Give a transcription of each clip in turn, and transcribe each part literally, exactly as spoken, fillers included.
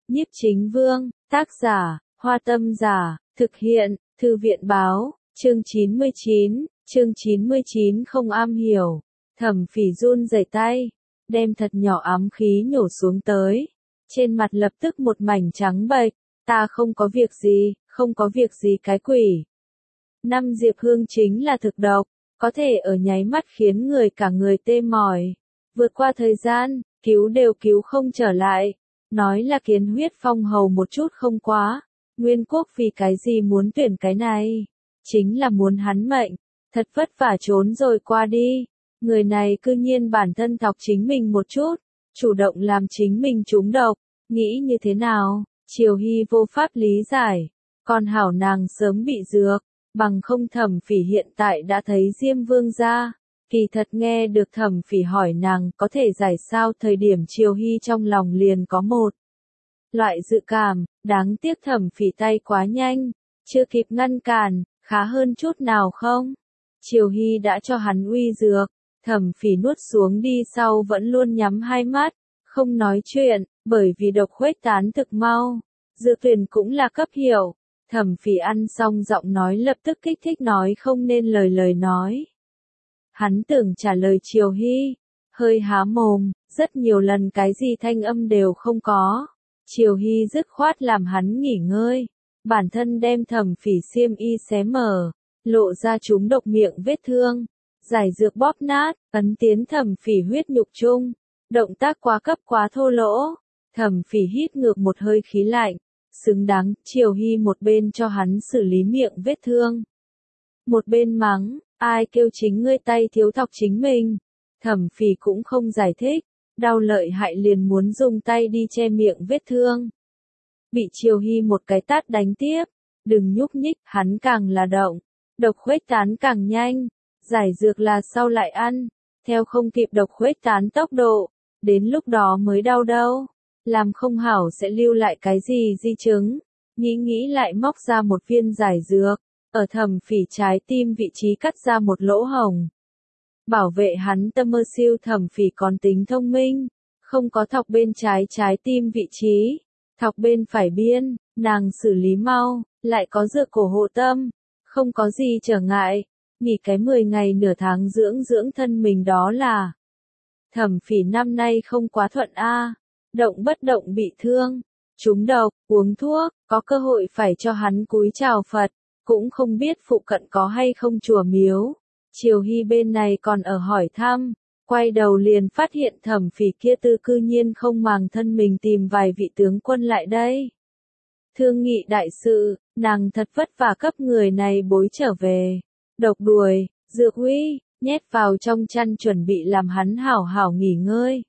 Nhiếp Chính Vương, tác giả, Hoa Tâm Giả, thực hiện, Thư viện báo, chương chín mươi chín, chương chín mươi chín không am hiểu. Thẩm Phỉ run rẩy tay, đem thật nhỏ ám khí nhổ xuống tới. Trên mặt lập tức một mảnh trắng bệch, ta không có việc gì, không có việc gì cái quỷ. Năm diệp hương chính là thực độc, có thể ở nháy mắt khiến người cả người tê mỏi. Vượt qua thời gian, cứu đều cứu không trở lại. Nói là kiến huyết phong hầu một chút không quá. Nguyên quốc vì cái gì muốn tuyển cái này? Chính là muốn hắn mệnh. Thật vất vả trốn rồi qua đi. Người này cư nhiên bản thân thọc chính mình một chút. Chủ động làm chính mình trúng độc. Nghĩ như thế nào? Triều Hy vô pháp lý giải. Còn hảo nàng sớm bị dược. Bằng không Thẩm Phỉ hiện tại đã thấy Diêm Vương ra. Kỳ thật nghe được Thẩm Phỉ hỏi nàng có thể giải sao, thời điểm Triều Hy trong lòng liền có một loại dự cảm, đáng tiếc Thẩm Phỉ tay quá nhanh, chưa kịp ngăn cản, khá hơn chút nào không? Triều Hy đã cho hắn uy dược, Thẩm Phỉ nuốt xuống đi sau vẫn luôn nhắm hai mắt, không nói chuyện, bởi vì độc khuếch tán thực mau, dược tuyển cũng là cấp hiệu. Thẩm Phỉ ăn xong giọng nói lập tức kích thích nói không nên lời lời nói. Hắn tưởng trả lời Triều Hy, hơi há mồm, rất nhiều lần cái gì thanh âm đều không có. Triều Hy dứt khoát làm hắn nghỉ ngơi, bản thân đem Thẩm Phỉ xiêm y xé mở, lộ ra chúng độc miệng vết thương, giải dược bóp nát, ấn tiến Thẩm Phỉ huyết nhục chung. Động tác quá cấp quá thô lỗ, Thẩm Phỉ hít ngược một hơi khí lạnh, xứng đáng. Triều Hy một bên cho hắn xử lý miệng vết thương, một bên mắng, ai kêu chính ngươi tay thiếu thọc chính mình. Thẩm Phỉ cũng không giải thích, đau lợi hại liền muốn dùng tay đi che miệng vết thương. Bị Triều Hy một cái tát đánh tiếp, đừng nhúc nhích, hắn càng là động, độc khuếch tán càng nhanh, giải dược là sau lại ăn, theo không kịp độc khuếch tán tốc độ, đến lúc đó mới đau đâu, làm không hảo sẽ lưu lại cái gì di chứng. Nghĩ nghĩ lại móc ra một viên giải dược, ở Thẩm Phỉ trái tim vị trí cắt ra một lỗ hổng. Bảo vệ hắn tâm mơ siêu. Thẩm Phỉ còn tính thông minh, không có thọc bên trái trái tim vị trí, thọc bên phải biên, nàng xử lý mau, lại có dược cổ hộ tâm, không có gì trở ngại, nghỉ cái mười ngày nửa tháng dưỡng dưỡng thân mình đó là. Thẩm Phỉ năm nay không quá thuận a, động bất động bị thương, trúng độc, uống thuốc, có cơ hội phải cho hắn cúi chào Phật, cũng không biết phụ cận có hay không chùa miếu. Triều Hy bên này còn ở hỏi thăm, quay đầu liền phát hiện Thẩm Phỉ kia tư cư nhiên không màng thân mình tìm vài vị tướng quân lại đây. Thương nghị đại sự, nàng thật vất vả cấp người này bối trở về, độc đuổi, dược huy, nhét vào trong chăn chuẩn bị làm hắn hảo hảo nghỉ ngơi.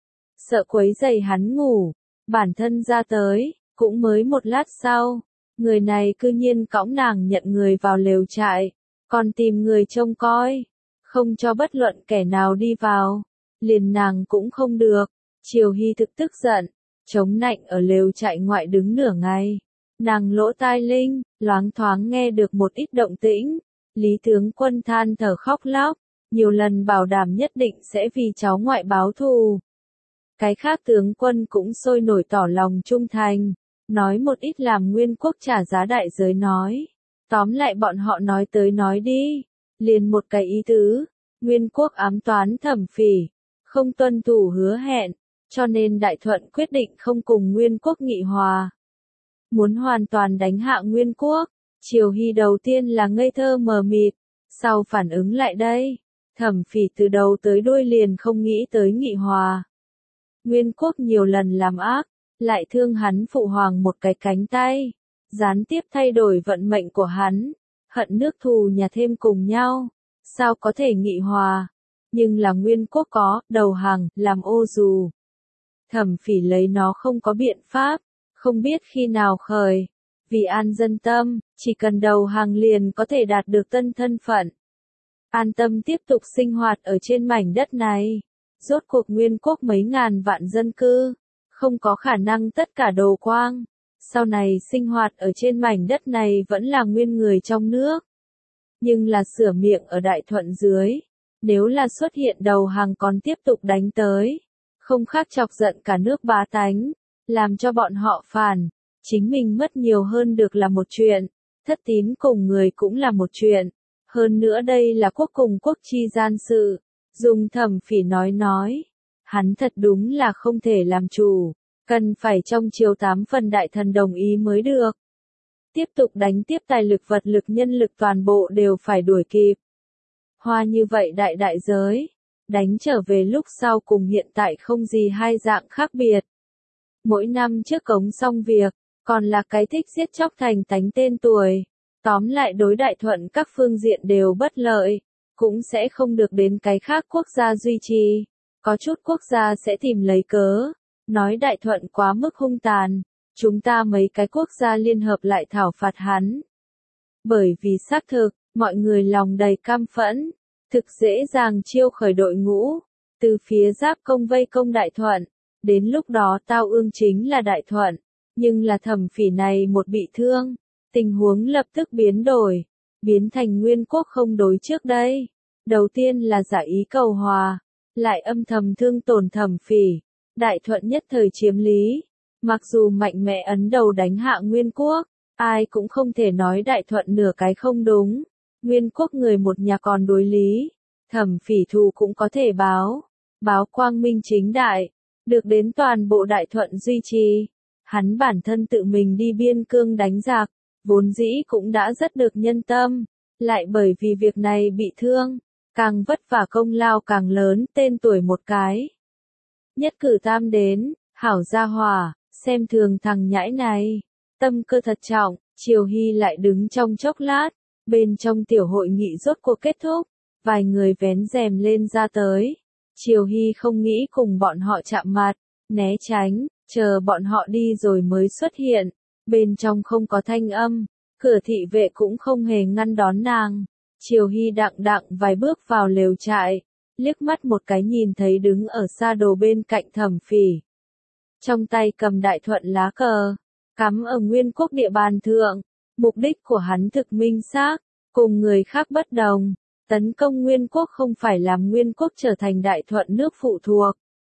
Sợ quấy rầy hắn ngủ, bản thân ra tới, cũng mới một lát sau, người này cư nhiên cõng nàng nhận người vào lều trại, còn tìm người trông coi, không cho bất luận kẻ nào đi vào, liền nàng cũng không được. Triều Hy thực tức giận, chống nạnh ở lều trại ngoại đứng nửa ngày, nàng lỗ tai linh, loáng thoáng nghe được một ít động tĩnh. Lý tướng quân than thở khóc lóc, nhiều lần bảo đảm nhất định sẽ vì cháu ngoại báo thù. Cái khác tướng quân cũng sôi nổi tỏ lòng trung thành, nói một ít làm Nguyên quốc trả giá đại giới nói. Tóm lại bọn họ nói tới nói đi, liền một cái ý tứ, Nguyên quốc ám toán Thẩm Phỉ, không tuân thủ hứa hẹn, cho nên Đại Thuận quyết định không cùng Nguyên quốc nghị hòa. Muốn hoàn toàn đánh hạ Nguyên quốc. Triều Hy đầu tiên là ngây thơ mờ mịt, sau phản ứng lại đây, Thẩm Phỉ từ đầu tới đuôi liền không nghĩ tới nghị hòa. Nguyên quốc nhiều lần làm ác, lại thương hắn phụ hoàng một cái cánh tay, gián tiếp thay đổi vận mệnh của hắn, hận nước thù nhà thêm cùng nhau, sao có thể nghị hòa, nhưng là Nguyên quốc có, đầu hàng, làm ô dù. Thẩm Phỉ lấy nó không có biện pháp, không biết khi nào khởi. Vì an dân tâm, chỉ cần đầu hàng liền có thể đạt được tân thân phận. An tâm tiếp tục sinh hoạt ở trên mảnh đất này. Rốt cuộc Nguyên quốc mấy ngàn vạn dân cư, không có khả năng tất cả đồ quang. Sau này sinh hoạt ở trên mảnh đất này vẫn là nguyên người trong nước. Nhưng là sửa miệng ở Đại Thuận dưới. Nếu là xuất hiện đầu hàng còn tiếp tục đánh tới, không khác chọc giận cả nước bá tánh. làm cho bọn họ phản. Chính mình mất nhiều hơn được là một chuyện, thất tín cùng người cũng là một chuyện. Hơn nữa đây là quốc cùng quốc chi gian sự. Dùng Thẩm Phỉ nói nói, hắn thật đúng là không thể làm chủ, cần phải trong chiều tám phần đại thần đồng ý mới được. Tiếp tục đánh tiếp, tài lực vật lực nhân lực toàn bộ đều phải đuổi kịp. Hoa như vậy đại đại giới, đánh trở về lúc sau cùng hiện tại không gì hai dạng khác biệt. Mỗi năm trước cống xong việc, còn là cái thích giết chóc thành tánh tên tuổi. Tóm lại đối Đại Thuận các phương diện đều bất lợi, cũng sẽ không được đến cái khác quốc gia duy trì. Có chút quốc gia sẽ tìm lấy cớ, nói Đại Thuận quá mức hung tàn, chúng ta mấy cái quốc gia liên hợp lại thảo phạt hắn. Bởi vì xác thực, mọi người lòng đầy cam phẫn, thực dễ dàng chiêu khởi đội ngũ, từ phía giáp công vây công Đại Thuận, đến lúc đó tao ương chính là Đại Thuận, nhưng là Thẩm Phỉ này một bị thương, tình huống lập tức biến đổi, biến thành Nguyên Quốc không đối trước đây. Đầu tiên là giả ý cầu hòa, lại âm thầm thương tổn Thẩm Phỉ, Đại Thuận nhất thời chiếm lý. Mặc dù mạnh mẽ ấn đầu đánh hạ Nguyên Quốc, ai cũng không thể nói Đại Thuận nửa cái không đúng. Nguyên Quốc người một nhà còn đối lý, Thẩm Phỉ thù cũng có thể báo, báo quang minh chính đại, được đến toàn bộ Đại Thuận duy trì. Hắn bản thân tự mình đi biên cương đánh giặc, vốn dĩ cũng đã rất được nhân tâm, lại bởi vì việc này bị thương, càng vất vả công lao càng lớn, tên tuổi một cái. Nhất cử tam đến, hảo gia hỏa, xem thường thằng nhãi này, tâm cơ thật trọng. Triều Hy lại đứng trong chốc lát, bên trong tiểu hội nghị rốt cuộc kết thúc, vài người vén rèm lên ra tới. Triều Hy không nghĩ cùng bọn họ chạm mặt, né tránh, chờ bọn họ đi rồi mới xuất hiện. Bên trong không có thanh âm, cửa thị vệ cũng không hề ngăn đón nàng. Triều Hy đặng đặng vài bước vào lều trại, liếc mắt một cái nhìn thấy đứng ở xa đồ bên cạnh Thẩm Phỉ. Trong tay cầm Đại Thuận lá cờ, cắm ở Nguyên Quốc địa bàn thượng, mục đích của hắn thực minh xác, cùng người khác bất đồng, tấn công Nguyên Quốc không phải làm Nguyên Quốc trở thành Đại Thuận nước phụ thuộc.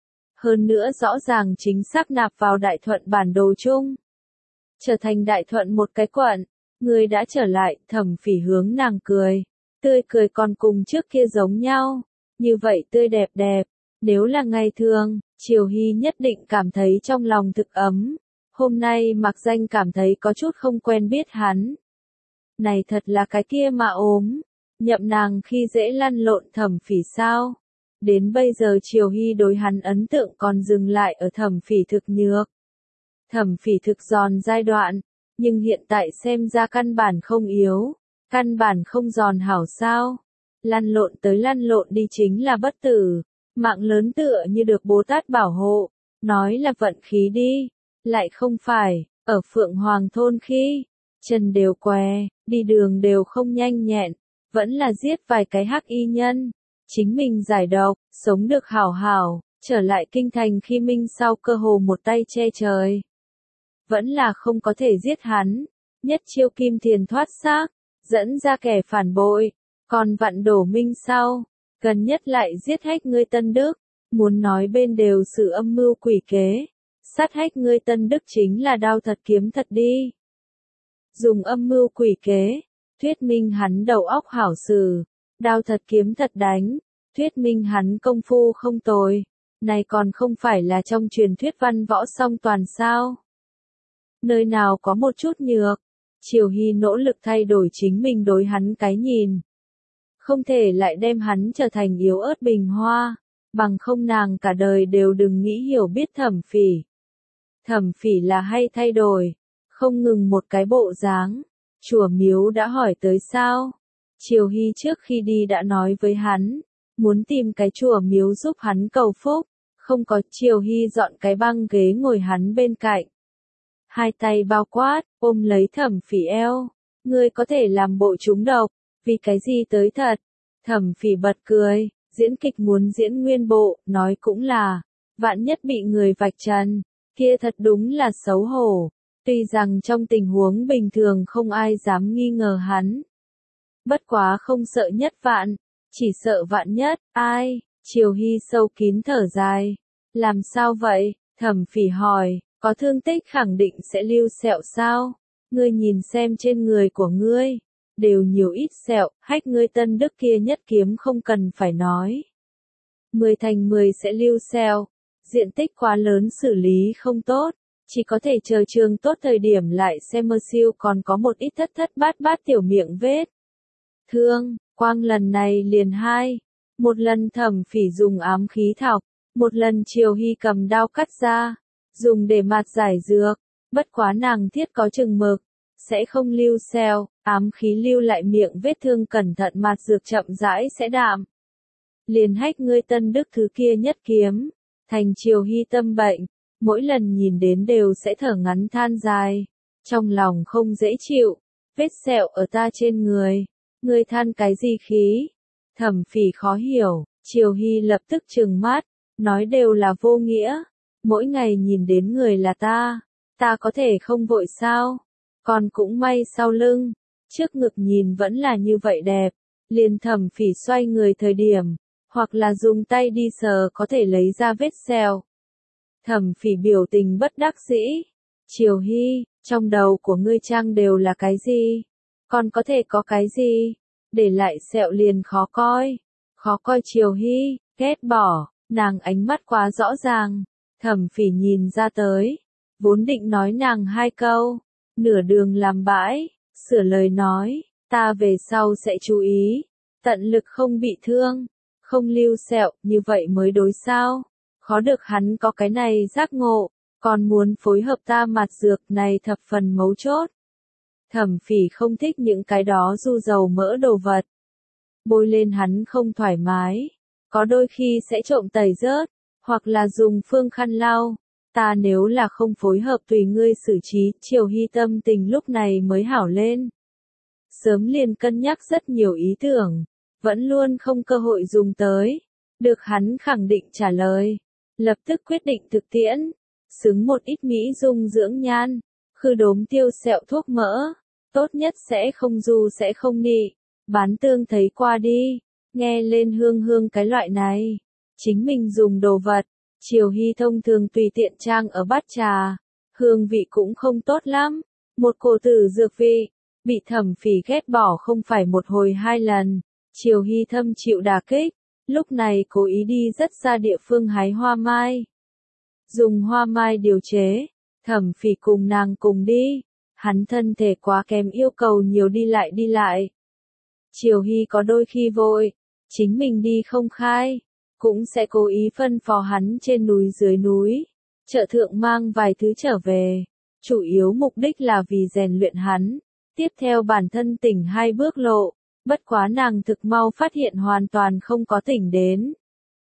Hơn nữa rõ ràng chính xác nạp vào Đại Thuận bản đồ chung. Trở thành Đại Thuận một cái quận, người đã trở lại, Thẩm Phỉ hướng nàng cười, tươi cười còn cùng trước kia giống nhau, như vậy tươi đẹp đẹp, nếu là ngày thường, Triều Hy nhất định cảm thấy trong lòng thực ấm, hôm nay mặc danh cảm thấy có chút không quen biết hắn. Này thật là cái kia mà ốm, nhậm nàng khi dễ lăn lộn Thẩm Phỉ sao? Đến bây giờ Triều Hy đối hắn ấn tượng còn dừng lại ở Thẩm Phỉ thực nhược. Thẩm Phỉ thực giòn giai đoạn, nhưng hiện tại xem ra căn bản không yếu, căn bản không giòn hảo sao. Lăn lộn tới lăn lộn đi chính là bất tử, mạng lớn tựa như được Bồ Tát bảo hộ, nói là vận khí đi, lại không phải, ở Phượng Hoàng thôn khi, chân đều què, đi đường đều không nhanh nhẹn, vẫn là giết vài cái hắc y nhân, chính mình giải độc, sống được hảo hảo, trở lại kinh thành khi minh sau cơ hồ một tay che trời. Vẫn là không có thể giết hắn, nhất chiêu kim thiền thoát xác, dẫn ra kẻ phản bội, còn vặn đổ minh sau, gần nhất lại giết hách ngươi Tân Đức, muốn nói bên đều sự âm mưu quỷ kế, sát hách ngươi Tân Đức chính là đao thật kiếm thật đi. Dùng âm mưu quỷ kế, thuyết minh hắn đầu óc hảo sử, đao thật kiếm thật đánh, thuyết minh hắn công phu không tồi, này còn không phải là trong truyền thuyết văn võ song toàn sao. Nơi nào có một chút nhược, Triều Hy nỗ lực thay đổi chính mình đối hắn cái nhìn. Không thể lại đem hắn trở thành yếu ớt bình hoa, bằng không nàng cả đời đều đừng nghĩ hiểu biết Thẩm Phỉ. Thẩm Phỉ là hay thay đổi, không ngừng một cái bộ dáng. Chùa miếu đã hỏi tới sao? Triều Hy trước khi đi đã nói với hắn, muốn tìm cái chùa miếu giúp hắn cầu phúc, không có. Triều Hy dọn cái băng ghế ngồi hắn bên cạnh. Hai tay bao quát, ôm lấy Thẩm Phỉ eo, ngươi có thể làm bộ trúng độc, vì cái gì tới thật? Thẩm Phỉ bật cười, diễn kịch muốn diễn nguyên bộ, nói cũng là, vạn nhất bị người vạch trần, kia thật đúng là xấu hổ. Tuy rằng trong tình huống bình thường không ai dám nghi ngờ hắn. Bất quá không sợ nhất vạn, chỉ sợ vạn nhất, ai? Triều Hy sâu kín thở dài. Làm sao vậy? Thẩm Phỉ hỏi, Có thương tích khẳng định sẽ lưu sẹo sao? Ngươi nhìn xem trên người của ngươi, đều nhiều ít sẹo, hách ngươi Tân Đức kia nhất kiếm không cần phải nói. Mười thành mười sẽ lưu sẹo, diện tích quá lớn xử lý không tốt, chỉ có thể chờ trường tốt thời điểm lại xem mơ siêu còn có một ít thất thất bát bát tiểu miệng vết. Thương, quang lần này liền hai, một lần Thẩm Phỉ dùng ám khí thọc, một lần Triều Hy cầm đao cắt ra, dùng để mạt giải dược, bất quá nàng thiết có chừng mực, sẽ không lưu sẹo, ám khí lưu lại miệng vết thương cẩn thận mạt dược chậm rãi sẽ đạm. Liền hách ngươi Tân Đức thứ kia nhất kiếm, thành Triều Hy tâm bệnh, mỗi lần nhìn đến đều sẽ thở ngắn than dài, trong lòng không dễ chịu, vết sẹo ở ta trên người, ngươi than cái gì khí? Thẩm Phỉ khó hiểu, Triều Hy lập tức trừng mắt, nói đều là vô nghĩa, mỗi ngày nhìn đến người là ta, ta có thể không vội sao? Còn cũng may sau lưng, trước ngực nhìn vẫn là như vậy đẹp, liền Thẩm Phỉ xoay người thời điểm, hoặc là dùng tay đi sờ có thể lấy ra vết sẹo. Thẩm Phỉ biểu tình bất đắc dĩ, Triều Hy, trong đầu của ngươi trang đều là cái gì? Còn có thể có cái gì? Để lại sẹo liền khó coi. Khó coi Triều Hy, ghét bỏ, nàng ánh mắt quá rõ ràng. Thẩm Phỉ nhìn ra tới, vốn định nói nàng hai câu, nửa đường làm bãi, sửa lời nói, ta về sau sẽ chú ý, tận lực không bị thương, không lưu sẹo, như vậy mới đối sao. Khó được hắn có cái này giác ngộ, còn muốn phối hợp ta mạt dược này thập phần mấu chốt. Thẩm Phỉ không thích những cái đó du dầu mỡ đồ vật. Bôi lên hắn không thoải mái, có đôi khi sẽ trộm tẩy rớt, hoặc là dùng phương khăn lau. Ta nếu là không phối hợp tùy ngươi xử trí, Triều Hy tâm tình lúc này mới hảo lên. Sớm liền cân nhắc rất nhiều ý tưởng, vẫn luôn không cơ hội dùng tới. Được hắn khẳng định trả lời, lập tức quyết định thực tiễn, xứng một ít mỹ dung dưỡng nhan, khư đốm tiêu sẹo thuốc mỡ, tốt nhất sẽ không du sẽ không nị, bán tương thấy qua đi, nghe lên hương hương cái loại này, chính mình dùng đồ vật, Triều Hy thông thường tùy tiện trang ở bát trà, hương vị cũng không tốt lắm, một cổ tử dược vị, bị Thẩm Phỉ ghét bỏ không phải một hồi hai lần, Triều Hy thâm chịu đả kích. Lúc này cố ý đi rất xa địa phương hái hoa mai. Dùng hoa mai điều chế, Thẩm Phỉ cùng nàng cùng đi, hắn thân thể quá kém yêu cầu nhiều đi lại đi lại. Triều Hy có đôi khi vội, chính mình đi không khai, cũng sẽ cố ý phân phó hắn trên núi dưới núi, chợ thượng mang vài thứ trở về, chủ yếu mục đích là vì rèn luyện hắn, tiếp theo bản thân tỉnh hai bước lộ. Bất quá nàng thực mau phát hiện hoàn toàn không có tỉnh đến.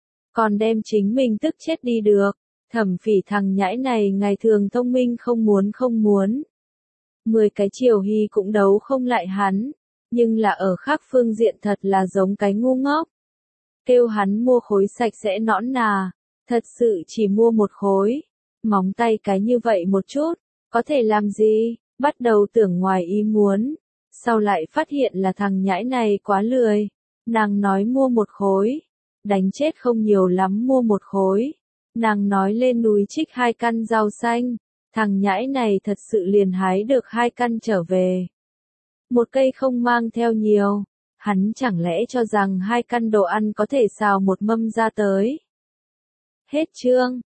Còn đem chính mình tức chết đi được. Thẩm Phỉ thằng nhãi này ngày thường thông minh không muốn không muốn. Mười cái Triều Hy cũng đấu không lại hắn. Nhưng là ở khác phương diện thật là giống cái ngu ngốc. Kêu hắn mua khối sạch sẽ nõn nà. Thật sự chỉ mua một khối. Móng tay cái như vậy một chút. Có thể làm gì? Bắt đầu tưởng ngoài ý muốn. Sau lại phát hiện là thằng nhãi này quá lười, nàng nói mua một khối, đánh chết không nhiều lắm mua một khối, nàng nói lên núi trích hai căn rau xanh, thằng nhãi này thật sự liền hái được hai căn trở về. Một cây không mang theo nhiều, hắn chẳng lẽ cho rằng hai căn đồ ăn có thể xào một mâm ra tới. Hết chương.